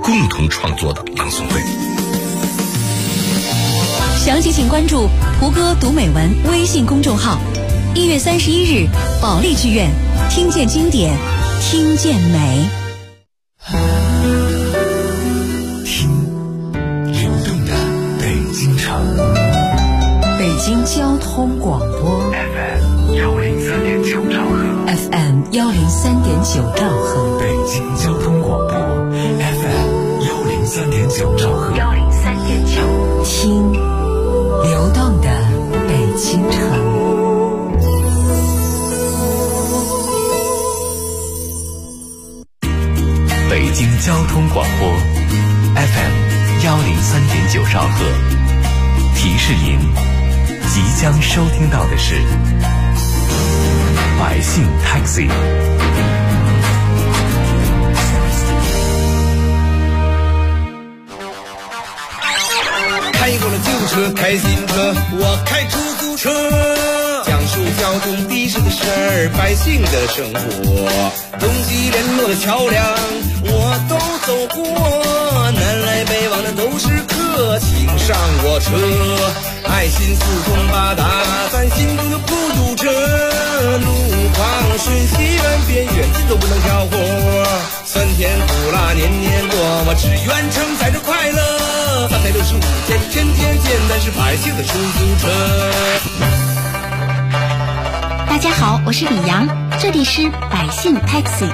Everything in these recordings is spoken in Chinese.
共同创作的朗诵会。 详细请关注胡歌读美文微信公众号。1月31日，保利剧院，听见经典，听见美。 听流动的北京城， 北京交通广播 FM 103.9兆赫 ，FM 103.9兆赫， 北京交通广播 FM 103.9兆赫 ，103.9，听流动的北京城。 北京交通广播 FM 103.9兆赫，提示您即将收听到的是百姓 Taxi。 开过了旧车，开新车，我开出租车，讲述交通的士的事儿，百姓的生活，东西联络的桥梁我都走过，南来北往的都是客，请上我车，爱心四通八达，咱心中就不堵车，路况顺西远边远近都不能挑活，酸甜苦辣年年过，我只愿承载着快乐，365天天天见，但是百姓的出租车。 大家好，我是李阳，这里是百姓 Taxi。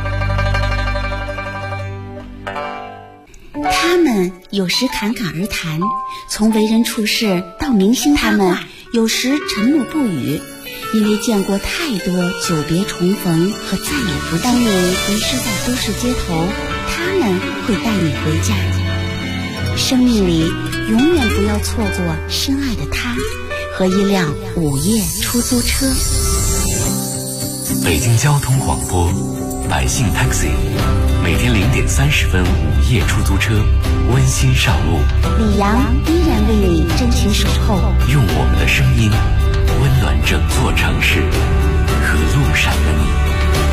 他们有时侃侃而谈，从为人处事到明星他们有时沉默不语，因为见过太多久别重逢和再也不当你迷失在都市街头，他们会带你回家。生命里永远不要错过深爱的他和一辆午夜出租车。 北京交通广播百姓 Taxi， 每天0点30分午夜出租车温馨上路， 李阳依然为你真情守候， 用我们的声音温暖整座城市和路上的你。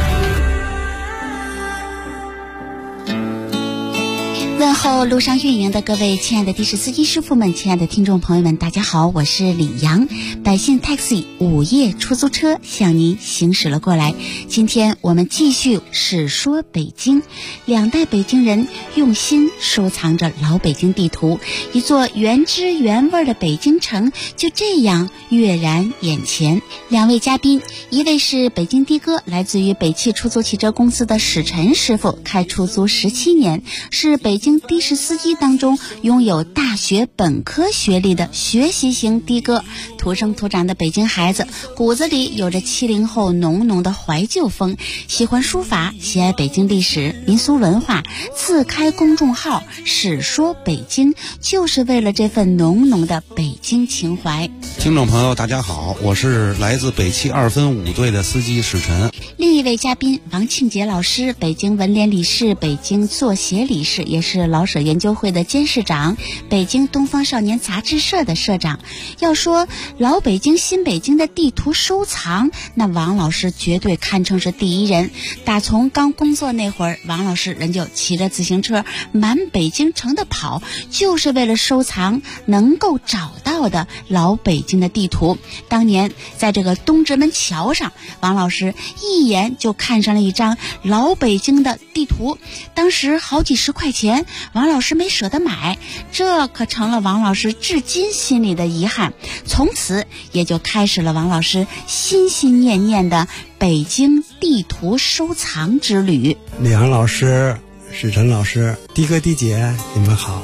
问候路上运营的各位亲爱的的士司机师傅们，亲爱的听众朋友们，大家好，我是李阳，百姓 Taxi 午夜出租车向您行驶了过来。今天我们继续史说北京，两代北京人用心收藏着老北京地图，一座原汁原味的北京城就这样跃然眼前。两位嘉宾，一位是北京的哥，来自于北汽出租汽车公司的史晨师傅，开出租17年，是北京的士司机当中拥有大学本科学历的学习型的哥，土生土长的北京孩子，骨子里有着70后浓浓的怀旧风，喜欢书法，喜爱北京历史民俗文化，自开公众号史说北京，就是为了这份浓浓的北京情怀。 听众朋友大家好，我是来自北汽2分5队的司机史晨。 另一位嘉宾王庆杰老师，北京文联理事，北京作协理事，也是老舍研究会的监事长，北京东方少年杂志社的社长。要说老北京新北京的地图收藏，那王老师绝对堪称是第一人。打从刚工作那会儿，王老师人就骑着自行车满北京城的跑，就是为了收藏能够找到的老北京的地图。当年在这个东直门桥上，王老师一眼就看上了一张老北京的地图，当时好几十块钱，王老师没舍得买，这可成了王老师至今心里的遗憾。从此也就开始了王老师心心念念的北京地图收藏之旅。 李阳老师、史晨老师、的哥的姐，你们好。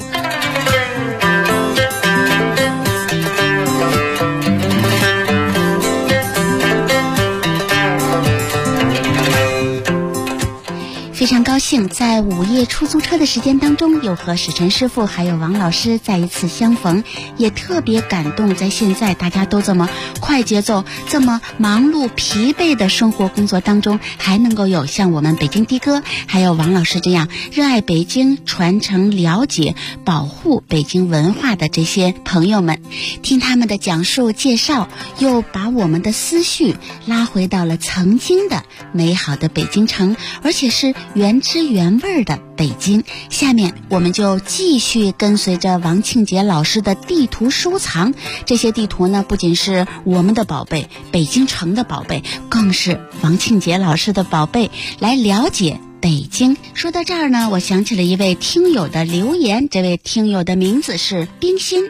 非常高兴在午夜出租车的时间当中，又和史晨师傅还有王老师再一次相逢，也特别感动，在现在大家都这么快节奏、这么忙碌疲惫的生活工作当中，还能够有像我们北京的哥还有王老师这样热爱北京、传承、了解、保护北京文化的这些朋友们。听他们的讲述介绍，又把我们的思绪拉回到了曾经的美好的北京城，而且是原汁原味的北京。下面我们就继续跟随着王庆杰老师的地图收藏，这些地图呢不仅是我们的宝贝，北京城的宝贝，更是王庆杰老师的宝贝，来了解北京。说到这儿呢，我想起了一位听友的留言，这位听友的名字是冰心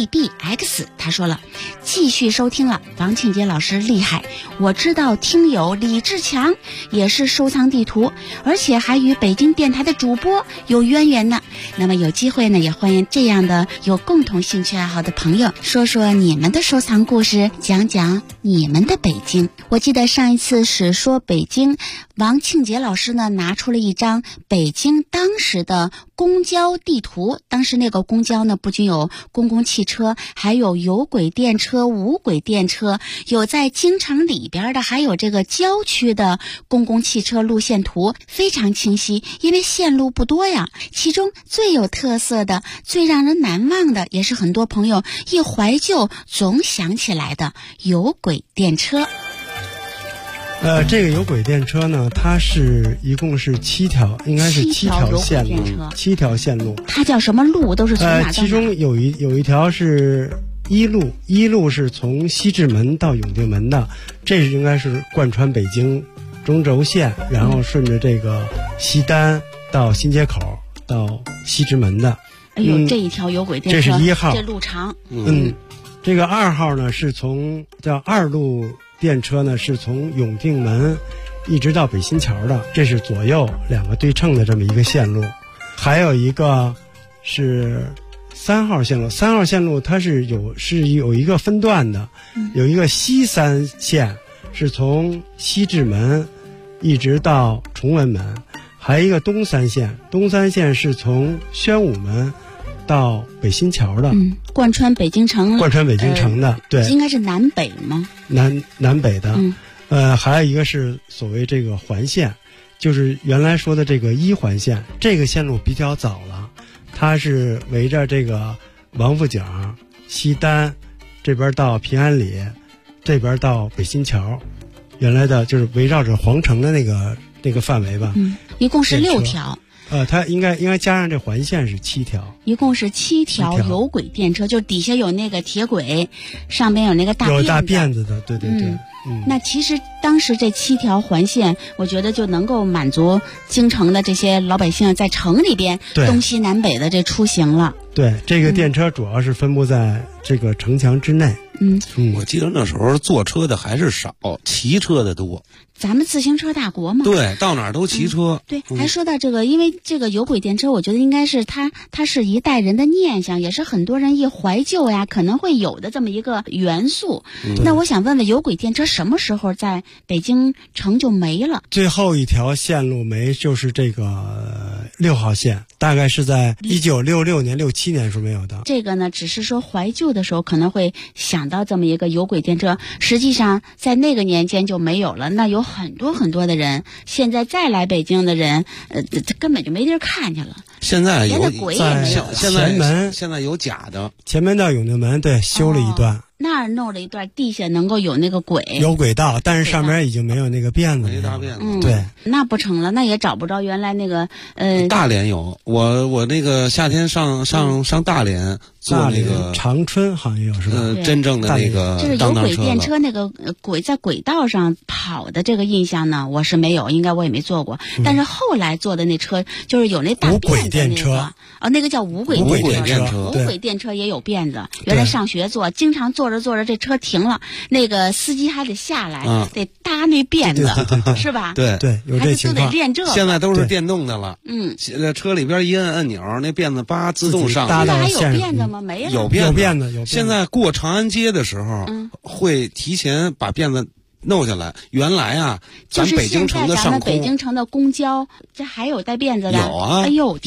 DBX， 他说了，继续收听了，王庆杰老师厉害，我知道听友李志强也是收藏地图，而且还与北京电台的主播有渊源呢。那么有机会呢，也欢迎这样的有共同兴趣爱好的朋友说说你们的收藏故事，讲讲你们的北京。我记得上一次是说北京，王庆杰老师呢拿出了一张北京当时的公交地图，当时那个公交呢不仅有公共汽车，还有有轨电车、无轨电车，有在京城里边的，还有这个郊区的公共汽车路线图，非常清晰，因为线路不多呀。其中最有特色的、最让人难忘的，也是很多朋友一怀旧总想起来的有轨电车。 这个有轨电车呢，它是一共是7条，应该是7条线路，7条线路。 它叫什么路？都是从哪到哪？ 其中有一条是一路是从西直门到永定门的，这是应该是贯穿北京中轴线，然后顺着这个西单到新街口到西直门的。 哎呦，这一条有轨电车， 这是1号， 这路长。 这个2号呢是从叫2路电车呢，是从永定门一直到北新桥的，这是左右2个对称的这么一个线路。还有一个是3号线路，3号线路它是有一个分段的，有一个西3线是从西直门一直到崇文门，还有一个东3线，东3线是从宣武门到北新桥的， 贯穿北京城的，对， 应该是南北吗？ 南北的，还有一个是所谓这个环线，就是原来说的这个1环线，这个线路比较早了，它是围着这个王府井、西单这边到平安里，这边到北新桥，原来的就是围绕着皇城的那个范围吧， 一共是6条。 它应该加上这环线是7条， 一共是7条有轨电车，就底下有那个铁轨，上边有那个大辫子的，对。 那其实当时这7条环线，我觉得就能够满足京城的这些老百姓在城里边东西南北的这出行了。 对，这个电车主要是分布在这个城墙之内。 我记得那时候坐车的还是少，骑车的多。 咱们自行车大国嘛， 对，到哪儿都骑车。 对，还说到这个，因为这个有轨电车，我觉得应该是它是一代人的念想，也是很多人一怀旧呀可能会有的这么一个元素。那我想问问，有轨电车什么时候在北京城就没了？ 最后一条线路没，就是这个6号线，大概是在1966年、67年时候没有的。 这个呢，只是说怀旧的时候可能会想到这么一个有轨电车，实际上在那个年间就没有了。那有很多的人，现在再来北京的人，根本就没地儿看去了。 现在有连那轨也没有。 现在有假的， 前门到永定门，对，修了一段。 那儿弄了一段，地下能够有那个轨， 有轨道，但是上面已经没有那个辫子， 没大辫子。对， 那不成了，那也找不着原来那个大连有，我那个夏天上大连坐那个长春好像有是吧？ 真正的那个就是有轨电车那个轨在轨道上跑的这个印象呢，我是没有，应该我也没坐过。但是后来坐的那车就是有那大辫子那个，那个叫无轨电车，无轨电车也有辫子。原来上学坐，经常坐着这车停了，那个司机还得下来，得搭那辫子，是吧？ 对， 有这情况。 还得练这个。 现在都是电动的了，车里边一摁按钮，那辫子叭自动上。 现在还有辫子吗？没了。 有辫子。现在过长安街的时候，会提前把辫子弄下来。原来啊，咱北京城的上空， 咱们北京城的公交，这还有带辫子的。 有啊， 哎呦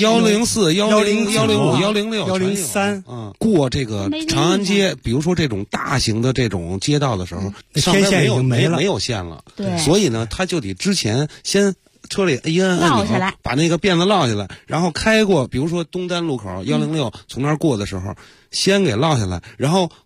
，104、105、105、106、 103， 过这个长安街，比如说这种大型的这种街道的时候，上面没有线了， 对， 所以呢，他就得之前先。车里一摁按钮，把那个辫子落下来，然后开过，比如说东单路口106，从那儿过的时候，先给落下来，然后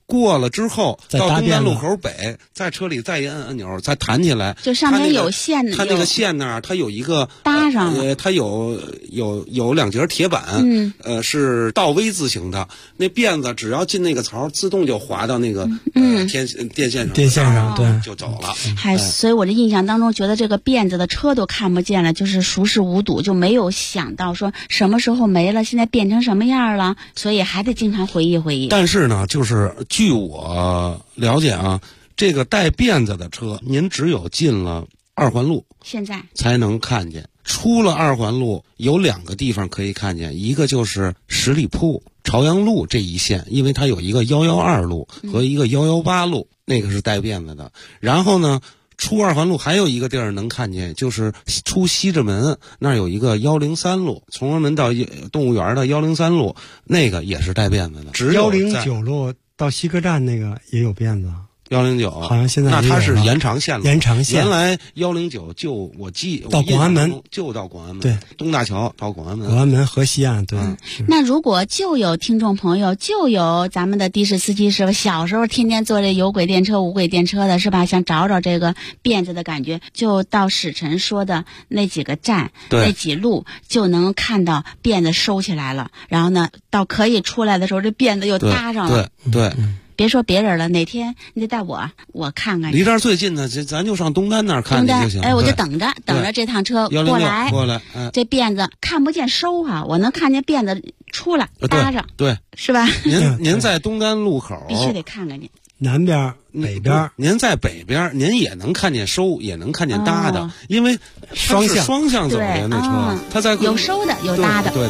过了之后到东单路口北，在车里再一摁按钮，再弹起来， 就上面有线， 它那个线那儿它有一个搭上了， 它有2节铁板，是倒 V 字形的，那辫子只要进那个槽，自动就滑到那个电线上， 对， 就走了。 所以我这印象当中觉得这个辫子的车都看不见了，就是熟视无睹，就没有想到说什么时候没了，现在变成什么样了，所以还得经常回忆回忆。 但是呢，就是据我了解啊，这个带辫子的车，您只有进了2环路，现在才能看见。出了2环路，有2个地方可以看见，一个就是十里铺、朝阳路这一线，因为它有一个112路和一个118路，那个是带辫子的。然后呢，出2环路还有一个地儿能看见，就是出西直门那儿有一个103路，崇文门到动物园的103路，那个也是带辫子的。只有 109路到西客站那个也有辫子。 109 好像现在那它是延长线路， 延长线。 原来109就我记到广安门， 就到广安门， 对， 东大桥到广安门， 广安门和西岸，对。 那如果就有听众朋友，就有咱们的的士司机师傅，小时候天天坐这有轨电车、无轨电车的是吧？想找找这个辫子的感觉，就到史晨说的那几个站、那几路，就能看到辫子收起来了。然后呢，到可以出来的时候，这辫子又搭上了。 对。 别说别人了，哪天你得带我看看。 离这儿最近的，咱就上东单那儿看就行。 我就等着这趟车过来。这辫子看不见收哈，我能看见辫子出来搭上， 对， 是吧？ 您在东单路口必须得看看您。 南边、北边， 您在北边，您也能看见收，也能看见搭的，因为双向走的那车，它在有收的，有搭的。 对。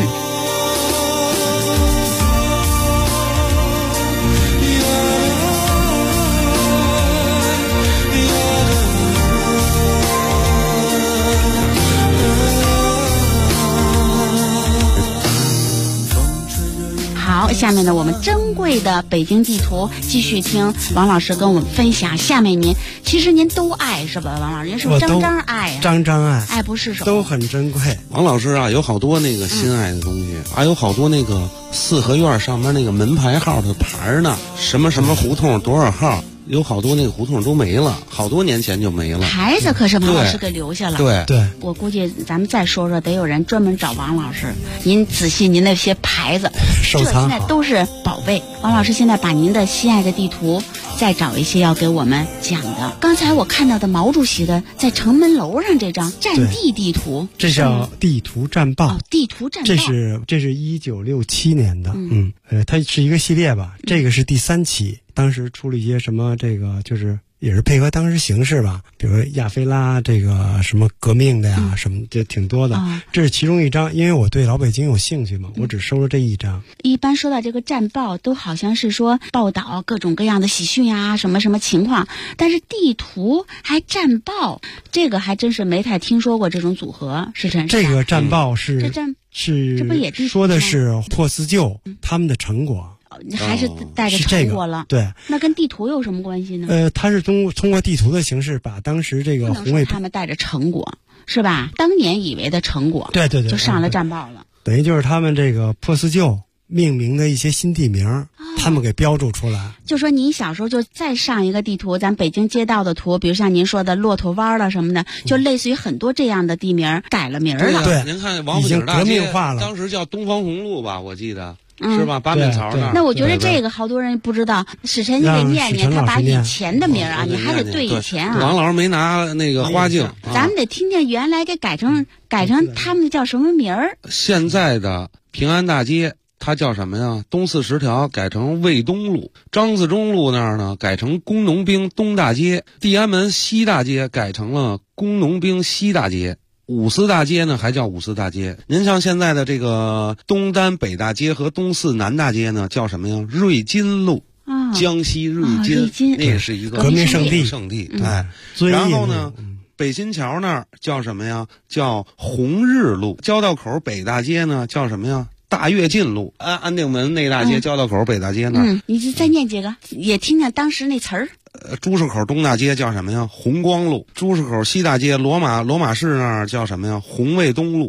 好，下面呢，我们珍贵的北京地图继续听王老师跟我们分享。下面其实您都爱是吧？王老师，您是不是张爱啊？ 张爱， 爱不释手， 都很珍贵。 王老师啊，有好多那个心爱的东西，还有好多那个四合院上面那个门牌号的牌呢，什么什么胡同多少号。有好多那个胡同都没了，好多年前就没了。 牌子可是王老师给留下了。 对， 我估计咱们再说说，得有人专门找王老师。您仔细您那些牌子， 收藏这现在都是宝贝。王老师现在把您的心爱的地图再找一些要给我们讲的。刚才我看到的毛主席的在城门楼上这张战地地图， 这叫地图战报。 地图战报， 这是1967年的，它是一个系列吧，这个是第3期。当时出了一些什么，这个就是也是配合当时形势吧，比如亚非拉这个什么革命的呀，什么这挺多的。这是其中一张，因为我对老北京有兴趣嘛，我只收了这一张。 一般说到这个战报，都好像是说报道各种各样的喜讯啊，什么什么情况，但是地图还战报，这个还真是没太听说过这种组合。是真这个战报是这不也说的是破四旧他们的成果。 还是带着成果了， 对。 那跟地图有什么关系呢？ 他是通过地图的形式把当时这个红卫他们带着成果是吧？当年以为的成果， 对， 就上了战报了。 等于就是他们这个破四旧命名的一些新地名，他们给标注出来。 就说您小时候就再上一个地图，咱北京街道的图，比如像您说的骆驼湾了什么的，就类似于很多这样的地名改了名了。 对， 您看王府井大街已经革命化了， 当时叫东方红路吧，我记得。是吧？八面槽那儿。 那我觉得这个好多人不知道，史晨你得念念，他把以前的名啊，你还得对以前啊。 王老师没拿那个花镜， 咱们得听听原来给改成他们叫什么名儿？ 现在的平安大街它叫什么呀？东四十条改成卫东路，张自忠路那儿呢改成工农兵东大街，地安门西大街改成了工农兵西大街。五四大街呢还叫五四大街。您像现在的这个东单北大街和东四南大街呢叫什么呀？瑞金路，江西瑞金，那也是一个革命圣地。然后呢，北新桥那儿叫什么呀？叫红日路。交道口北大街呢叫什么呀？大跃进路。安定门内大街交道口北大街那儿。 你再念几个，也听听当时那词儿。 朱市口东大街叫什么呀？红光路。朱市口西大街罗马市那儿叫什么呀？红卫东路。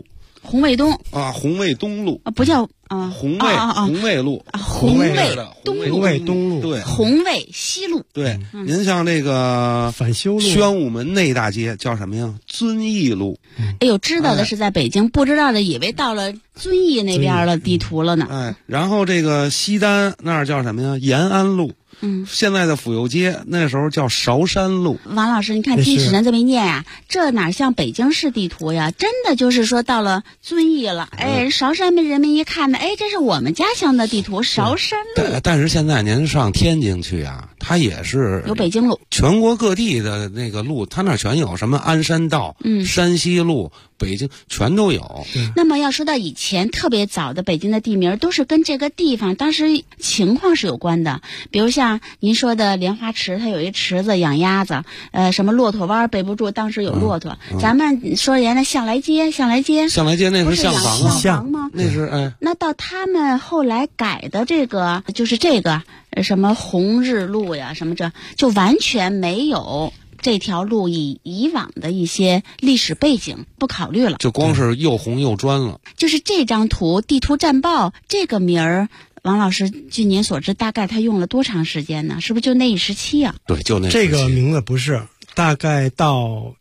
红卫东啊，红卫东路不叫红卫路， 红卫东路， 对， 红卫西路， 对。您像这个返修路、 宣武门内大街叫什么呀？遵义路。 哎呦，知道的是在北京，不知道的以为到了遵义那边了地图了呢。 哎，然后这个西单那儿叫什么呀？延安路。现在的府右街那时候叫韶山路。 王老师，你看听史人这么一念呀，这哪像北京市地图呀？真的就是说到了遵义了，哎，韶山人民一看呢，哎，这是我们家乡的地图，韶山路。 但是现在您上天津去啊，它也是有北京路， 全国各地的那个路，它那全有，什么鞍山道、山西路、北京全都有。 那么要说到以前特别早的北京的地名，都是跟这个地方当时情况是有关的，比如像您说的莲花池，它有一池子养鸭子，什么骆驼湾背不住，当时有骆驼。咱们说人家向来街那是象房吗？ 那是那到他们后来改的这个就是这个什么红日路呀，什么这就完全没有这条路以往的一些历史背景不考虑了， 就光是又红又专了。 就是这张图地图战报这个名儿，王老师，据您所知，大概他用了多长时间呢？是不是就那一时期啊？ 对，就那时期。 这个名字不是，大概到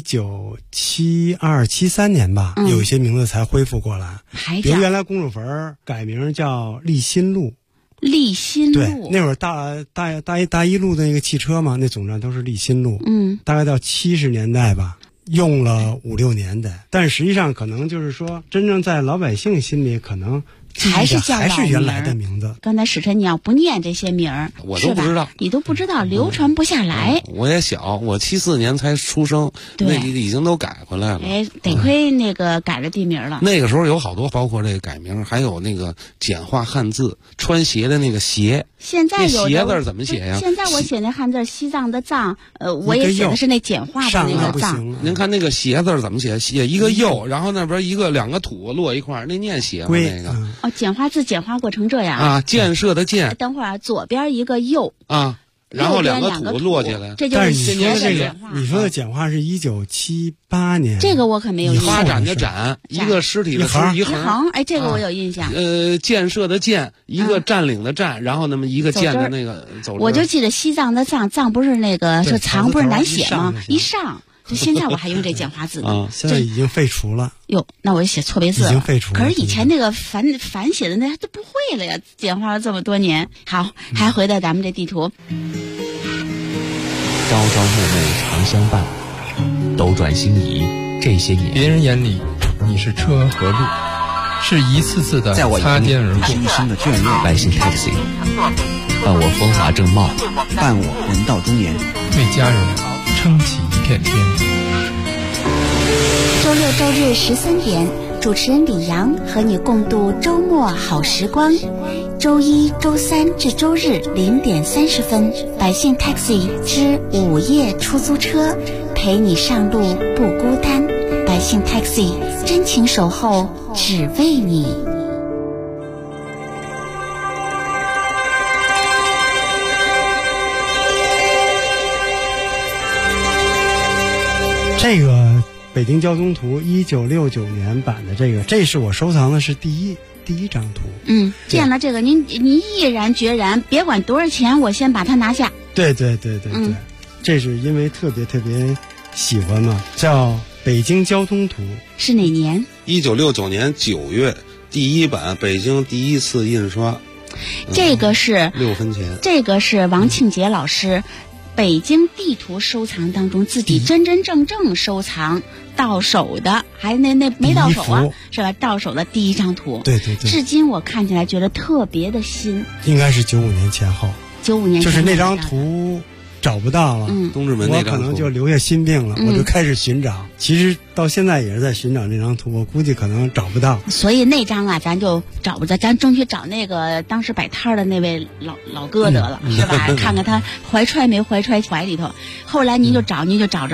1972、73年吧，有一些名字才恢复过来。比如原来公主坟改名叫立新路。 立新路， 对，那会儿大一路的那个汽车嘛，那总站都是立新路。大概到70年代吧，用了5、6年代，但实际上可能就是说，真正在老百姓心里可能还是原来的名字。 刚才史晨你要不念这些名儿， 我都不知道， 你都不知道，流传不下来。 我也小，我74年才出生，那已经都改回来了。 哎，得亏那个改了地名了。 那个时候有好多，包括这个改名，还有那个简化汉字，穿鞋的那个鞋。 现在有鞋字怎么写呀？ 现在我写那汉字西藏的藏，我也写的是那简化的那个藏。 您看那个鞋字怎么写？写一个右，然后那边2个土落一块儿，那念鞋吗？那个简化字简化过成这样啊！建设的建。 等会儿左边一个右啊，然后2个土落下来， 这就是鞋的简化。你说的简化是1978年， 这个我可没有印象。 发展的展，一个尸体的尸，一横，哎，这个我有印象。 建设的建，一个占领的占，然后那么一个建的那个走。 我就记得西藏的藏，藏不是那个是藏，不是难写吗？一上。就现在我还用这简化字呢， 现在已经废除了。 哟，那我就写错别字了。 已经废除了。 可是以前那个繁写的那都不会了呀，简化了这么多年。好，还回到咱们这地图。 朝朝暮暮常相伴，斗转星移这些年， 别人眼里你是车和路，是一次次的擦肩而过。 深深的眷恋。 百姓 taxi， 伴我风华正茂， 伴我人到中年， 为家人撑起一片天。 周六周日13点，主持人李阳和你共度周末好时光。周一、周三至周日0点30分，百姓 taxi 之午夜出租车，陪你上路不孤单。百姓 taxi 真情守候，只为你。 这个北京交通图1969年版的这是我收藏的是第一张图。 见了这个您毅然决然，别管多少钱，我先把它拿下。 对，这是因为特别喜欢嘛，叫北京交通图。 是哪年 ？1969年9月，第一版，北京第一次印刷。 这个是 6分钱。 这个是王庆杰老师北京地图收藏当中自己真正收藏到手的，还那没到手啊，是吧？到手的第一张图。 对， 至今我看起来觉得特别的新。 应该是95年前后。 95年前后就是那张图找不到了， 东直门那张图， 我可能就留下心病了，我就开始寻找。其实到现在也是在寻找那张图，我估计可能找不到。 所以那张啊，咱就找不着，咱争取找那个当时摆摊的那位老哥得了，是吧？看看他怀揣没怀揣怀里头。后来您就找着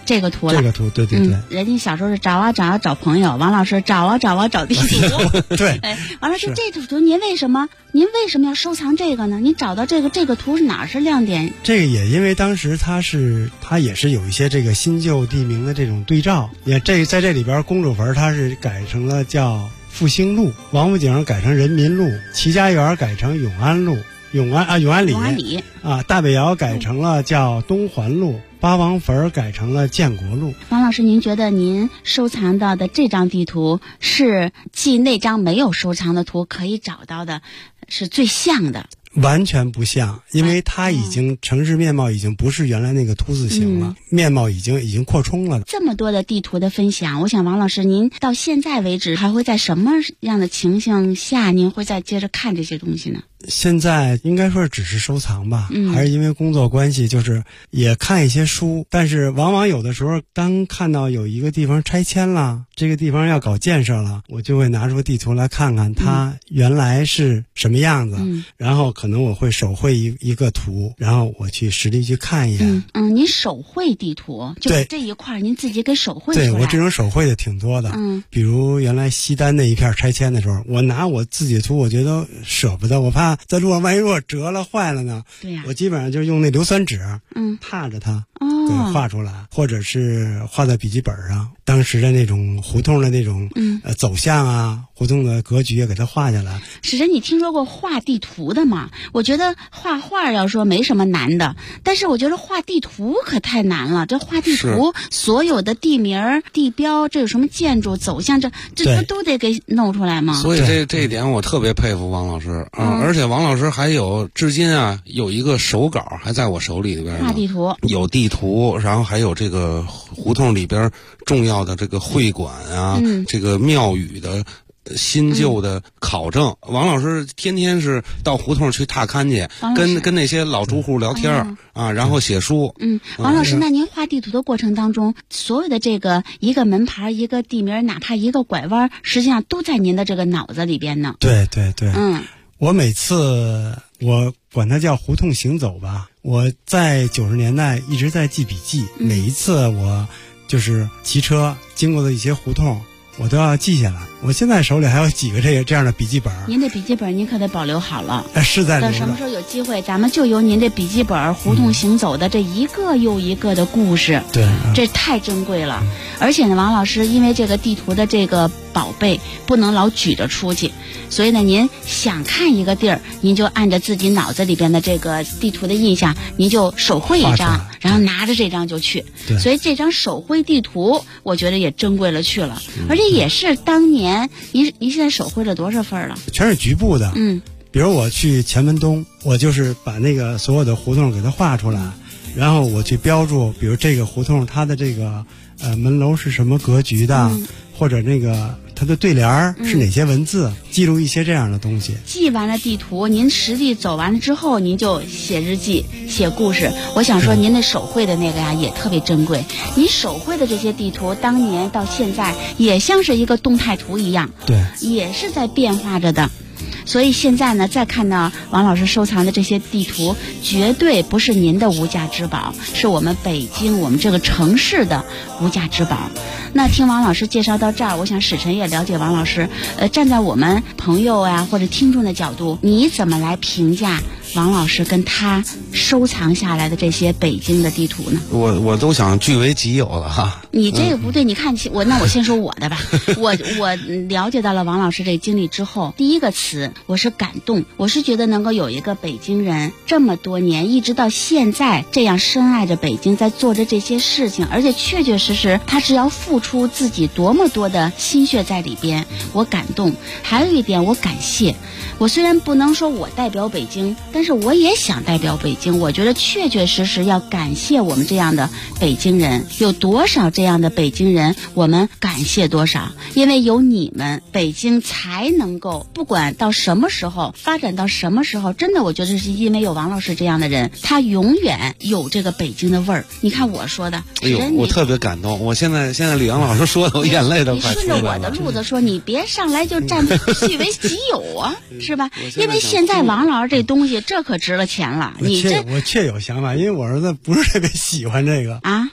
这个图了。 这个图，对对对。 人家小时候是找啊找啊找朋友，王老师找啊找啊找地图。 对。 王老师，这幅图您为什么要收藏这个呢？您找到这个图是哪儿是亮点？ 这个也因为当时它也是有一些这个新旧地名的这种对照。也在这里边，公主坟它是改成了叫复兴路，王府井改成人民路，齐家园改成永安路，永安里啊，大北窑改成了叫东环路，八王坟改成了建国路。 王老师，您觉得您收藏到的这张地图是继那张没有收藏的图可以找到的是最像的？ 完全不像，因为它已经城市面貌已经不是原来那个凸字形了，面貌已经扩充了。 这么多的地图的分享，我想王老师您到现在为止还会在什么样的情形下您会再接着看这些东西呢？ 现在应该说只是收藏吧，还是因为工作关系，就是也看一些书，但是往往有的时候当看到有一个地方拆迁了，这个地方要搞建设了，我就会拿出地图来看看它原来是什么样子，然后可能我会手绘一个图，然后我去实地去看一眼。 您手绘地图，就这一块您自己给手绘出来？ 对，我这种手绘的挺多的。比如原来西单那一片拆迁的时候，我拿我自己的图，我觉得舍不得，我怕在路上万一如果折了坏了呢？ 对呀， 我基本上就用那硫酸纸，踏着它，给画出来，或者是画在笔记本上，当时的那种胡同的那种走向啊，胡同的格局也给它画下来。 史晨，你听说过画地图的吗？我觉得画画要说没什么难的，但是我觉得画地图可太难了。这画地图，所有的地名、地标，这有什么建筑走向，这都得给弄出来吗？ 所以这一点我特别佩服王老师啊！而且王老师还有至今啊有一个手稿还在我手里边， 画地图有地图，然后还有这个胡同里边重要的这个会馆啊，这个庙宇的新旧的考证。王老师天天是到胡同去踏勘去，跟那些老住户聊天啊，然后写书。 王老师，那您画地图的过程当中，所有的这个一个门牌、一个地名，哪怕一个拐弯，实际上都在您的这个脑子里边呢。 对对对，我每次我管它叫胡同行走吧，我在90年代一直在记笔记，每一次我就是骑车经过的一些胡同，我都要记下来。我现在手里还有几个这样的笔记本。 您的笔记本您可得保留好了。 是在留着。 等什么时候有机会，咱们就由您这笔记本胡同行走的这一个又一个的故事。 对， 这太珍贵了。而且呢，王老师因为这个地图的这个宝贝不能老举着出去，所以呢，您想看一个地儿，您就按着自己脑子里边的这个地图的印象，您就手绘一张，然后拿着这张就去。所以这张手绘地图，我觉得也珍贵了去了，而且也是当年您现在手绘了多少份了？ 全是局部的。比如我去前门东，我就是把那个所有的胡同给它画出来，然后我去标注，比如这个胡同它的这个门楼是什么格局的，或者那个它的对联是哪些文字，记录一些这样的东西。 记完了地图，您实地走完了之后，您就写日记、写故事。我想说，您那手绘的那个呀，也特别珍贵。您手绘的这些地图，当年到现在也像是一个动态图一样， 对， 也是在变化着的。所以现在呢，再看到王老师收藏的这些地图，绝对不是您的无价之宝，是我们北京我们这个城市的无价之宝。那听王老师介绍到这儿，我想史晨也了解王老师，站在我们朋友啊或者听众的角度，你怎么来评价王老师跟他收藏下来的这些北京的地图呢？ 我都想据为己有了哈。 你这个不对，你看那我先说我的吧。我了解到了王老师这个经历之后，第一个词我是感动，我是觉得能够有一个北京人这么多年一直到现在这样深爱着北京，在做着这些事情，而且确确实实他是要付出自己多么多的心血在里边，我感动。还有一点我感谢，我虽然不能说我代表北京，但是我也想代表北京。我觉得确确实实要感谢我们这样的北京人，有多少这样的北京人，我们感谢多少，因为有你们，北京才能够不管到什么时候发展到什么时候，真的我觉得是因为有王老师这样的人，他永远有这个北京的味儿。你看我说的， 哎呦，我特别感动。我现在李阳老师说的，我眼泪都快出来了。 你顺着我的路子说，你别上来就占据为己有啊，是吧？因为现在王老师这东西，这可值了钱了。 我确有想法，因为我儿子不是特别喜欢这个啊。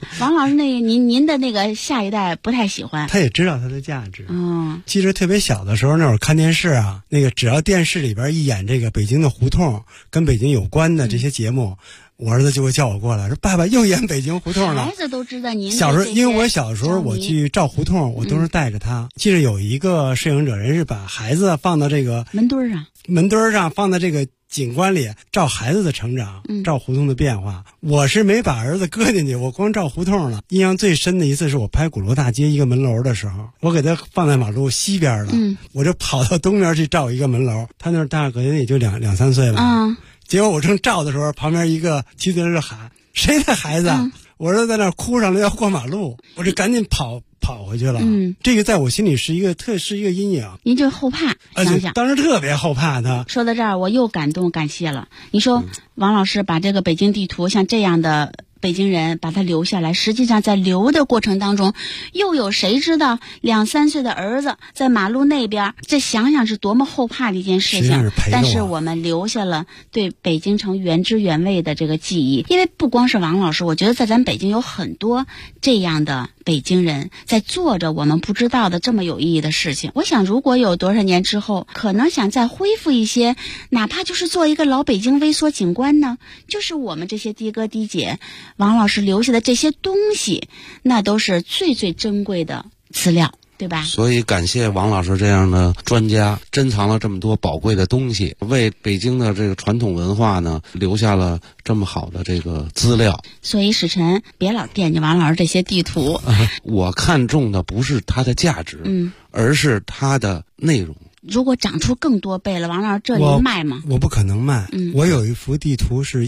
王老师您的那个下一代不太喜欢。 他也知道它的价值。记得特别小的时候，那会儿看电视啊，那个只要电视里边一演这个北京的胡同跟北京有关的这些节目，我儿子就会叫我过来说：“爸爸又演北京胡同了。” 孩子都知道您小时候，因为我小时候我去照胡同，我都是带着他。记得有一个摄影者，人是把孩子放到这个门墩上， 放到这个景观里照孩子的成长，照胡同的变化。我是没把儿子搁进去，我光照胡同了。印象最深的一次是我拍鼓楼大街一个门楼的时候，我给他放在马路西边了，我就跑到东边去照一个门楼。他那大概也就两三岁吧。结果我正照的时候，旁边一个骑自行车喊：“谁的孩子？”我说在那儿哭上了要过马路，我就赶紧跑回去了。这个在我心里是一个阴影。 您就后怕，想想当时特别后怕他。 说到这儿，我又感谢了。你说王老师把这个北京地图像这样的北京人把它留下来，实际上在留的过程当中，又有谁知道2、3岁的儿子在马路那边，这想想是多么后怕的一件事情。但是我们留下了对北京城原汁原味的这个记忆。因为不光是王老师，我觉得在咱北京有很多这样的北京人在做着我们不知道的这么有意义的事情。我想如果有多少年之后，可能想再恢复一些，哪怕就是做一个老北京微缩景观呢，就是我们这些的哥的姐王老师留下的这些东西，那都是最最珍贵的资料，对吧？ 所以感谢王老师这样的专家，珍藏了这么多宝贵的东西，为北京的这个传统文化呢留下了这么好的这个资料。 所以史晨别老惦记王老师这些地图。 我看重的不是它的价值，而是它的内容。 如果长出更多倍了，王老师这里卖吗？ 我不可能卖。我有一幅地图是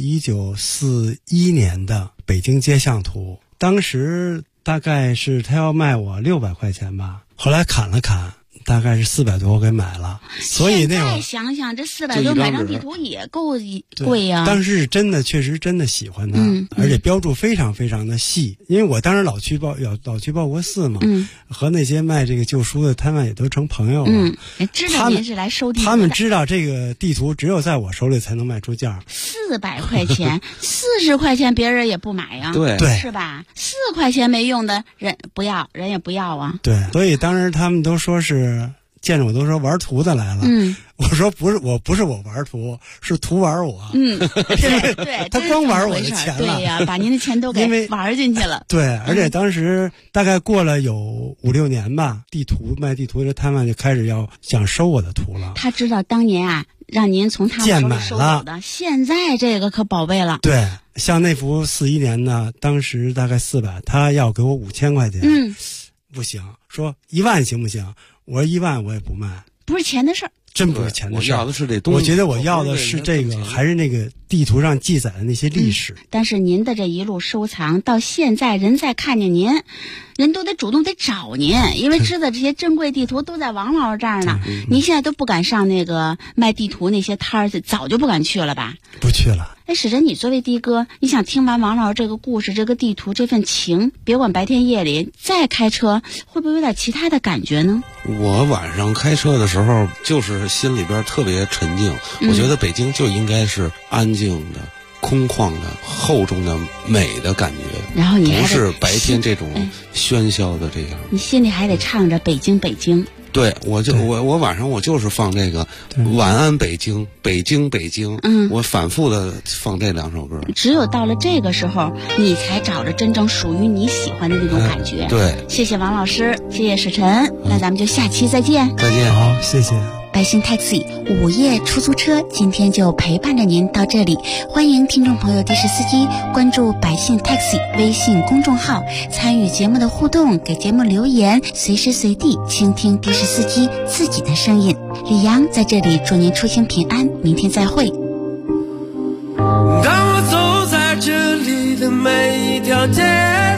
1941年的北京街巷图，当时大概是他要卖我600块钱吧，后来砍了砍，大概是400多我给买了。所以那会儿想想，这400多买张地图也够贵呀。 当时是确实真的喜欢它，而且标注非常非常的细。因为我当时老去报国寺嘛，和那些卖这个旧书的摊贩也都成朋友了。 知道您是来收地图的， 他们知道这个地图只有在我手里才能卖出价。 400块钱，40块钱别人也不买呀， 对， 是吧？4块钱没用的人也不要啊。 对，所以当时他们都说是见着我都说玩图的来了。我说不是我玩图，是图玩我。 对， 他光玩我的钱了。 对呀，把您的钱都给玩进去了。 对，而且当时大概过了有5、6年吧，卖地图的摊贩就开始想收我的图了。 他知道当年啊，让您从他们手里收走的，现在这个可宝贝了。 对，像那幅41年呢，当时大概400，他要给我5000块钱。不行，说1万行不行？我说1万我也不卖。 不是钱的事儿。 真不是钱的事儿， 我要的是这东西。 我觉得我要的是这个，还是那个地图上记载的那些历史。 但是您的这一路收藏到现在，人再看见您，人都得主动得找您，因为知道这些珍贵地图都在王老师这儿呢。您现在都不敢上那个卖地图那些摊儿去，早就不敢去了吧？ 不去了。 史晨，你作为的哥，你想听完王老师这个故事、这个地图、这份情，别管白天夜里再开车，会不会有点其他的感觉呢？ 我晚上开车的时候，就是心里边特别沉静。我觉得北京就应该是安静的、空旷的、厚重的、美的感觉。 然后你还不是白天这种喧嚣的这样。 你心里还得唱着北京北京。 对，我晚上我就是放这个晚安北京，北京北京，我反复的放这2首歌。 只有到了这个时候，你才找着真正属于你喜欢的那种感觉。 对， 谢谢王老师，谢谢史晨，那咱们就下期再见。 再见， 好，谢谢。 百姓 Taxi 午夜出租车今天就陪伴着您到这里，欢迎听众朋友的士司机关注百姓 Taxi 微信公众号，参与节目的互动，给节目留言，随时随地倾听的士司机自己的声音。李阳在这里祝您出行平安，明天再会。 当我走在这里的每一条街